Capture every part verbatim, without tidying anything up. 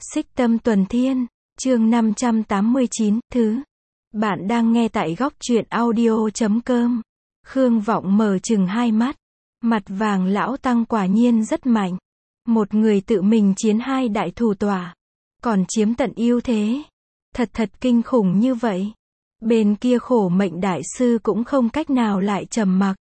Xích Tâm Tuần Thiên, chương năm trăm tám mươi chín, thứ. Bạn đang nghe tại góc truyện audio chấm com. Khương Vọng mở chừng hai mắt. Mặt vàng lão tăng quả nhiên rất mạnh. Một người tự mình chiến hai đại thủ tỏa. Còn chiếm tận ưu thế. Thật thật kinh khủng như vậy. Bên kia khổ mệnh đại sư cũng không cách nào lại trầm mặc.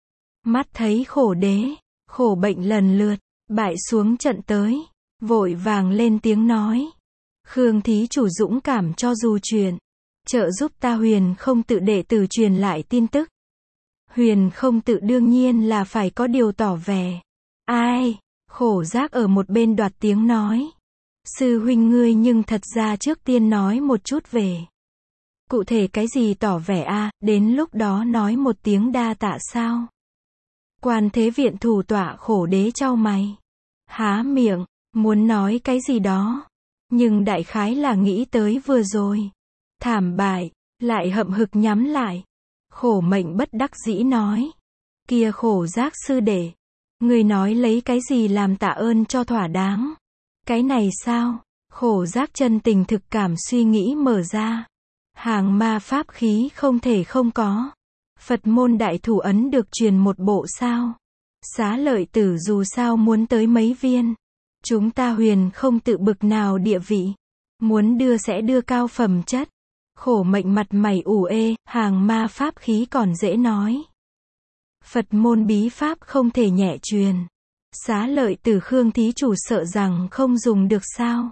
Mắt thấy khổ đế, khổ bệnh lần lượt, bại xuống trận tới. Vội vàng lên tiếng nói. Khương thí chủ dũng cảm cho dù truyền. Trợ giúp ta Huyền không tự đệ tử truyền lại tin tức. Huyền không tự đương nhiên là phải có điều tỏ vẻ. Ai? Khổ giác ở một bên đoạt tiếng nói. Sư huynh ngươi nhưng thật ra trước tiên nói một chút về. Cụ thể cái gì tỏ vẻ a, đến lúc đó nói một tiếng đa tạ sao? Quan thế viện thủ tọa khổ đế chau mày. Há miệng, muốn nói cái gì đó. Nhưng đại khái là nghĩ tới vừa rồi. Thảm bại, lại hậm hực nhắm lại. Khổ mệnh bất đắc dĩ nói. Kia khổ giác sư đệ. Người nói lấy cái gì làm tạ ơn cho thỏa đáng. Cái này sao? Khổ giác chân tình thực cảm suy nghĩ mở ra. Hàng ma pháp khí không thể không có. Phật môn đại thủ ấn được truyền một bộ sao. Xá lợi tử dù sao muốn tới mấy viên. Chúng ta Huyền không tự bực nào địa vị. Muốn đưa sẽ đưa cao phẩm chất. Khổ mệnh mặt mày ủ ê, hàng ma pháp khí còn dễ nói. Phật môn bí pháp không thể nhẹ truyền. Xá lợi tử Khương thí chủ sợ rằng không dùng được sao.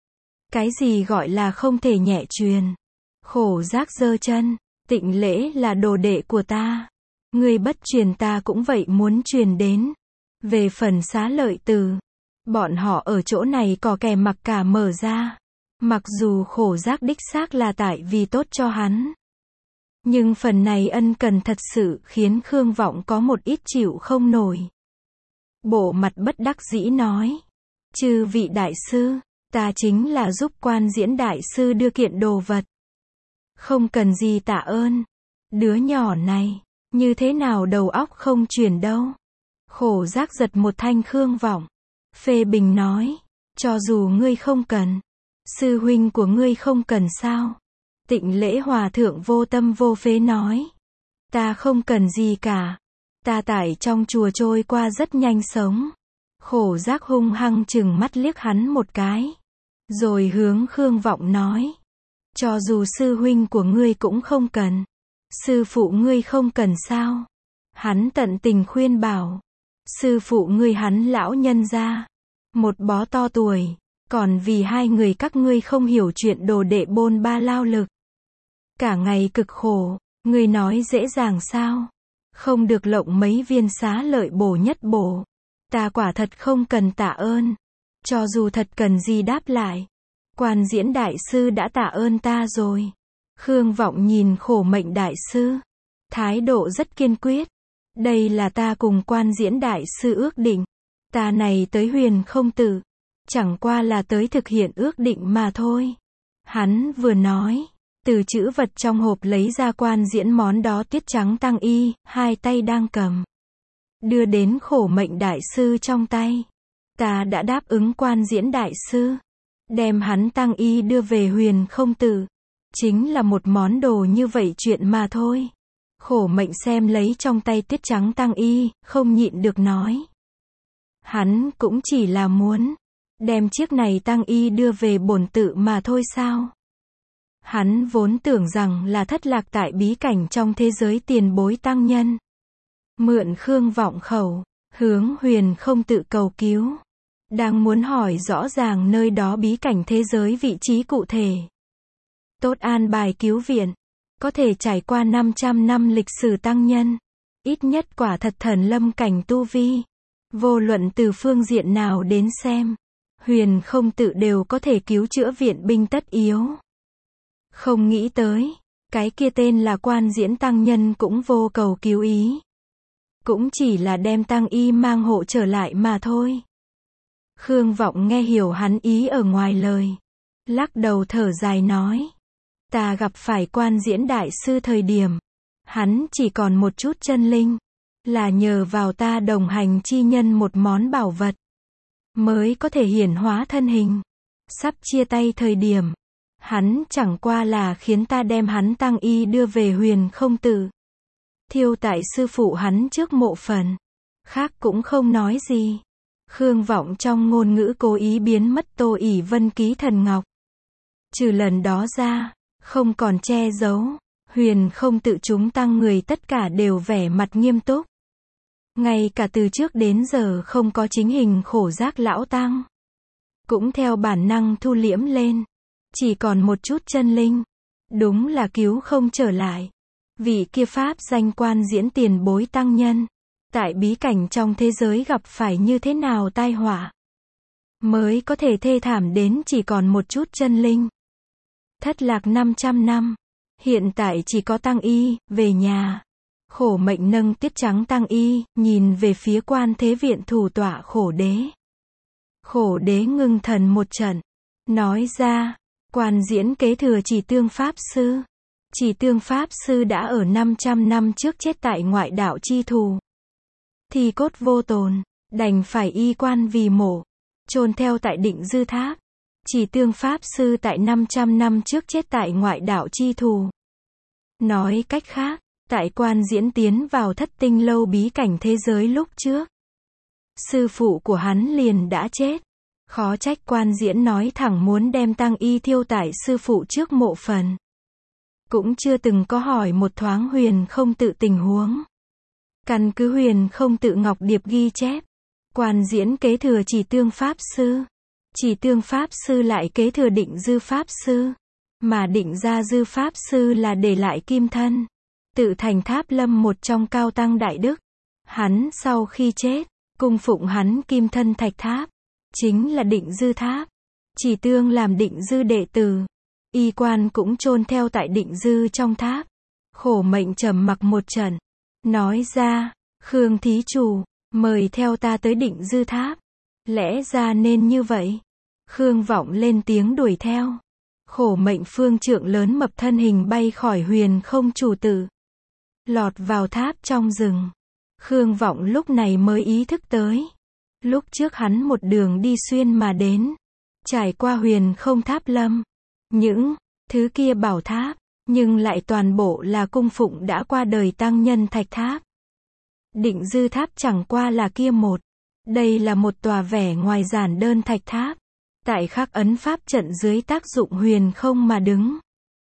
Cái gì gọi là không thể nhẹ truyền. Khổ giác giơ chân, Tịnh Lễ là đồ đệ của ta. Ngươi bất truyền ta cũng vậy muốn truyền đến. Về phần xá lợi tử. Bọn họ ở chỗ này có kẻ mặc cả mở ra. Mặc dù khổ giác đích xác là tại vì tốt cho hắn. Nhưng phần này ân cần thật sự khiến Khương Vọng có một ít chịu không nổi. Bộ mặt bất đắc dĩ nói. Chư vị đại sư, ta chính là giúp Quan Diễn đại sư đưa kiện đồ vật. Không cần gì tạ ơn. Đứa nhỏ này, như thế nào đầu óc không chuyển đâu. Khổ giác giật một thanh Khương Vọng. Phê bình nói, cho dù ngươi không cần, sư huynh của ngươi không cần sao? Tịnh Lễ hòa thượng vô tâm vô phế nói, ta không cần gì cả, ta tại trong chùa trôi qua rất nhanh sống. Khổ giác hung hăng chừng mắt liếc hắn một cái, rồi hướng Khương Vọng nói, cho dù sư huynh của ngươi cũng không cần, sư phụ ngươi không cần sao? Hắn tận tình khuyên bảo. Sư phụ ngươi hắn lão nhân gia. Một bó to tuổi. Còn vì hai người các ngươi không hiểu chuyện đồ đệ bôn ba lao lực. Cả ngày cực khổ. Ngươi nói dễ dàng sao? Không được lộng mấy viên xá lợi bổ nhất bổ. Ta quả thật không cần tạ ơn. Cho dù thật cần gì đáp lại. Quan Diễn đại sư đã tạ ơn ta rồi. Khương Vọng nhìn khổ mệnh đại sư. Thái độ rất kiên quyết. Đây là ta cùng Quan Diễn đại sư ước định. Ta này tới Huyền không tự. Chẳng qua là tới thực hiện ước định mà thôi. Hắn vừa nói. Từ chữ vật trong hộp lấy ra Quan Diễn món đó tiết trắng tăng y. Hai tay đang cầm. Đưa đến khổ mệnh đại sư trong tay. Ta đã đáp ứng Quan Diễn đại sư. Đem hắn tăng y đưa về Huyền không tự. Chính là một món đồ như vậy chuyện mà thôi. Khổ mệnh xem lấy trong tay tiết trắng tăng y, không nhịn được nói. Hắn cũng chỉ là muốn đem chiếc này tăng y đưa về bổn tự mà thôi sao? Hắn vốn tưởng rằng là thất lạc tại bí cảnh trong thế giới tiền bối tăng nhân. Mượn Khương Vọng khẩu, hướng Huyền không tự cầu cứu. Đang muốn hỏi rõ ràng nơi đó bí cảnh thế giới vị trí cụ thể. Tốt an bài cứu viện. Có thể trải qua năm trăm năm lịch sử tăng nhân. Ít nhất quả thật thần lâm cảnh tu vi. Vô luận từ phương diện nào đến xem. Huyền không tự đều có thể cứu chữa viện binh tất yếu. Không nghĩ tới. Cái kia tên là Quan Diễn tăng nhân cũng vô cầu cứu ý. Cũng chỉ là đem tăng y mang hộ trở lại mà thôi. Khương Vọng nghe hiểu hắn ý ở ngoài lời. Lắc đầu thở dài nói. Ta gặp phải Quan Diễn đại sư thời điểm. Hắn chỉ còn một chút chân linh. Là nhờ vào ta đồng hành chi nhân một món bảo vật. Mới có thể hiển hóa thân hình. Sắp chia tay thời điểm, hắn chẳng qua là khiến ta đem hắn tang y đưa về Huyền Không Tự, thiêu tại sư phụ hắn trước mộ phần. Khác cũng không nói gì. Khương Vọng trong ngôn ngữ cố ý biến mất Tô ỷ Vân ký thần ngọc. Trừ lần đó ra, không còn che giấu. Huyền Không Tự chúng tăng người tất cả đều vẻ mặt nghiêm túc. Ngay cả từ trước đến giờ không có chính hình khổ giác lão tăng, cũng theo bản năng thu liễm lên. Chỉ còn một chút chân linh. Đúng là cứu không trở lại. Vị kia pháp danh quan diễn tiền bối tăng nhân, tại bí cảnh trong thế giới gặp phải như thế nào tai họa, mới có thể thê thảm đến chỉ còn một chút chân linh. Thất lạc năm trăm năm, hiện tại chỉ có tăng y, về nhà. Khổ Mệnh nâng tiết trắng tăng y, nhìn về phía Quan Thế Viện thủ tọa Khổ Đế. Khổ Đế ngưng thần một trận, nói ra, Quan diễn kế thừa Chỉ Tương Pháp Sư. Chỉ Tương Pháp Sư đã ở năm trăm năm trước chết tại ngoại đạo chi thù. Thì cốt vô tồn, đành phải y quan vì mổ, chôn theo tại Định Dư Tháp. Chỉ Tương Pháp Sư tại năm trăm năm trước chết tại ngoại đạo chi thù. Nói cách khác, tại Quan diễn tiến vào thất tinh lâu bí cảnh thế giới lúc trước, sư phụ của hắn liền đã chết. Khó trách Quan diễn nói thẳng muốn đem tang y thiêu tại sư phụ trước mộ phần. Cũng chưa từng có hỏi một thoáng Huyền Không Tự tình huống. Căn cứ Huyền Không Tự ngọc điệp ghi chép, Quan diễn kế thừa Chỉ Tương Pháp Sư. Chỉ Tương Pháp Sư lại kế thừa Định Dư Pháp Sư. Mà Định Gia Dư Pháp Sư là để lại kim thân, tự thành Tháp Lâm một trong cao tăng đại đức. Hắn sau khi chết, cung phụng hắn kim thân thạch tháp, chính là Định Dư Tháp. Chỉ Tương làm Định Dư đệ tử, y quan cũng chôn theo tại Định Dư trong tháp. Khổ Mệnh trầm mặc một trận, nói ra, Khương thí chủ, mời theo ta tới Định Dư Tháp. Lẽ ra nên như vậy. Khương Vọng lên tiếng đuổi theo. Khổ Mệnh phương trượng lớn mập thân hình bay khỏi Huyền Không Chủ Tự, lọt vào tháp trong rừng. Khương Vọng lúc này mới ý thức tới, lúc trước hắn một đường đi xuyên mà đến, trải qua Huyền Không Tháp Lâm, những thứ kia bảo tháp, nhưng lại toàn bộ là cung phụng đã qua đời tăng nhân thạch tháp. Định Dư Tháp chẳng qua là kia một. Đây là một tòa vẻ ngoài giản đơn thạch tháp, tại khắc ấn pháp trận dưới tác dụng huyền không mà đứng.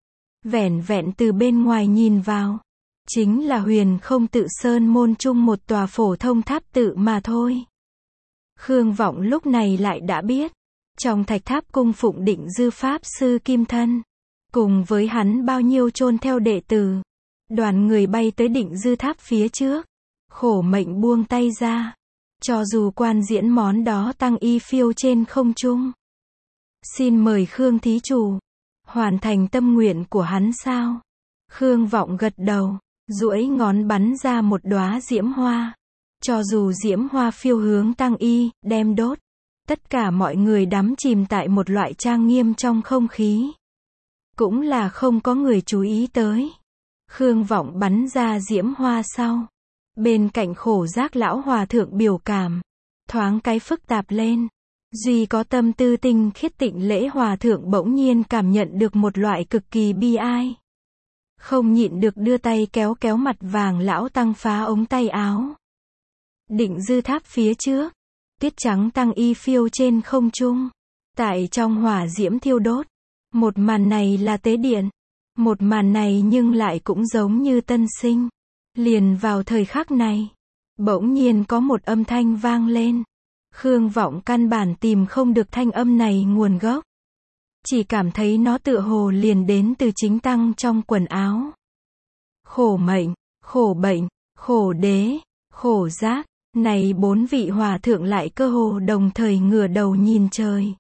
Vẻn vẹn từ bên ngoài nhìn vào, chính là Huyền Không Tự sơn môn chung một tòa phổ thông tháp tự mà thôi. Khương Vọng lúc này lại đã biết, trong thạch tháp cung phụng Định Dư Pháp Sư kim thân, cùng với hắn bao nhiêu chôn theo đệ tử. Đoàn người bay tới Định Dư Tháp phía trước. Khổ Mệnh buông tay ra, cho dù Quan diễn món đó tăng y phiêu trên không trung. Xin mời Khương thí chủ, hoàn thành tâm nguyện của hắn sao? Khương Vọng gật đầu, duỗi ngón bắn ra một đóa diễm hoa. Cho dù diễm hoa phiêu hướng tăng y, đem đốt. Tất cả mọi người đắm chìm tại một loại trang nghiêm trong không khí. Cũng là không có người chú ý tới. Khương Vọng bắn ra diễm hoa sau. Bên cạnh Khổ Giác lão hòa thượng biểu cảm, thoáng cái phức tạp lên. Duy có tâm tư tinh khiết tịnh lễ hòa thượng bỗng nhiên cảm nhận được một loại cực kỳ bi ai. Không nhịn được đưa tay kéo kéo mặt vàng lão tăng phá ống tay áo. Định Dư Tháp phía trước, tiết trắng tăng y phiêu trên không trung, tại trong hỏa diễm thiêu đốt. Một màn này là tế điện. Một màn này nhưng lại cũng giống như tân sinh. Liền vào thời khắc này, bỗng nhiên có một âm thanh vang lên. Khương Vọng căn bản tìm không được thanh âm này nguồn gốc. Chỉ cảm thấy nó tựa hồ liền đến từ chính tăng trong quần áo. Khổ Mệnh, Khổ Bệnh, Khổ Đế, Khổ Giác, này bốn vị hòa thượng lại cơ hồ đồng thời ngửa đầu nhìn trời.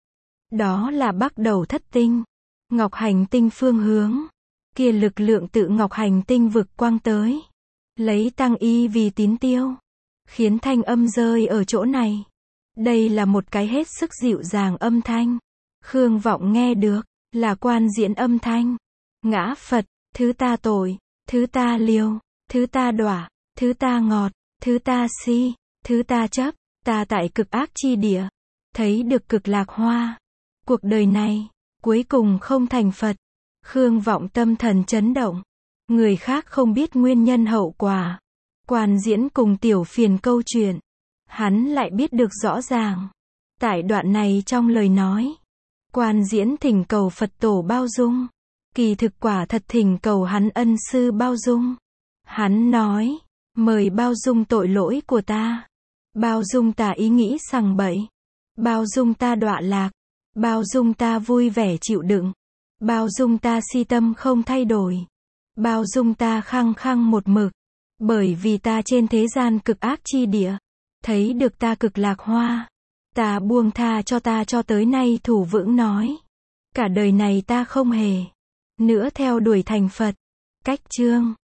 Đó là bắt đầu thất tinh, Ngọc Hành Tinh phương hướng. Kia lực lượng tự Ngọc Hành Tinh vực quang tới, lấy tăng y vì tín tiêu, khiến thanh âm rơi ở chỗ này. Đây là một cái hết sức dịu dàng âm thanh. Khương Vọng nghe được, là Quan diễn âm thanh. Ngã Phật, thứ ta tội, thứ ta liêu, thứ ta đọa, thứ ta ngọt, thứ ta si, thứ ta chấp, ta tại cực ác chi địa, thấy được cực lạc hoa. Cuộc đời này, cuối cùng không thành Phật. Khương Vọng tâm thần chấn động. Người khác không biết nguyên nhân hậu quả. Quan Diễn cùng Tiểu Phiền câu chuyện. Hắn lại biết được rõ ràng. Tại đoạn này trong lời nói, Quan Diễn thỉnh cầu Phật tổ bao dung. Kỳ thực quả thật thỉnh cầu hắn ân sư bao dung. Hắn nói, mời bao dung tội lỗi của ta. Bao dung ta ý nghĩ sằng bậy. Bao dung ta đọa lạc. Bao dung ta vui vẻ chịu đựng. Bao dung ta si tâm không thay đổi. Bao dung ta khăng khăng một mực. Bởi vì ta trên thế gian cực ác chi địa. Thấy được ta cực lạc hoa. Ta buông tha cho ta cho tới nay thủ vững nói. Cả đời này ta không hề nữa theo đuổi thành Phật. Cách chương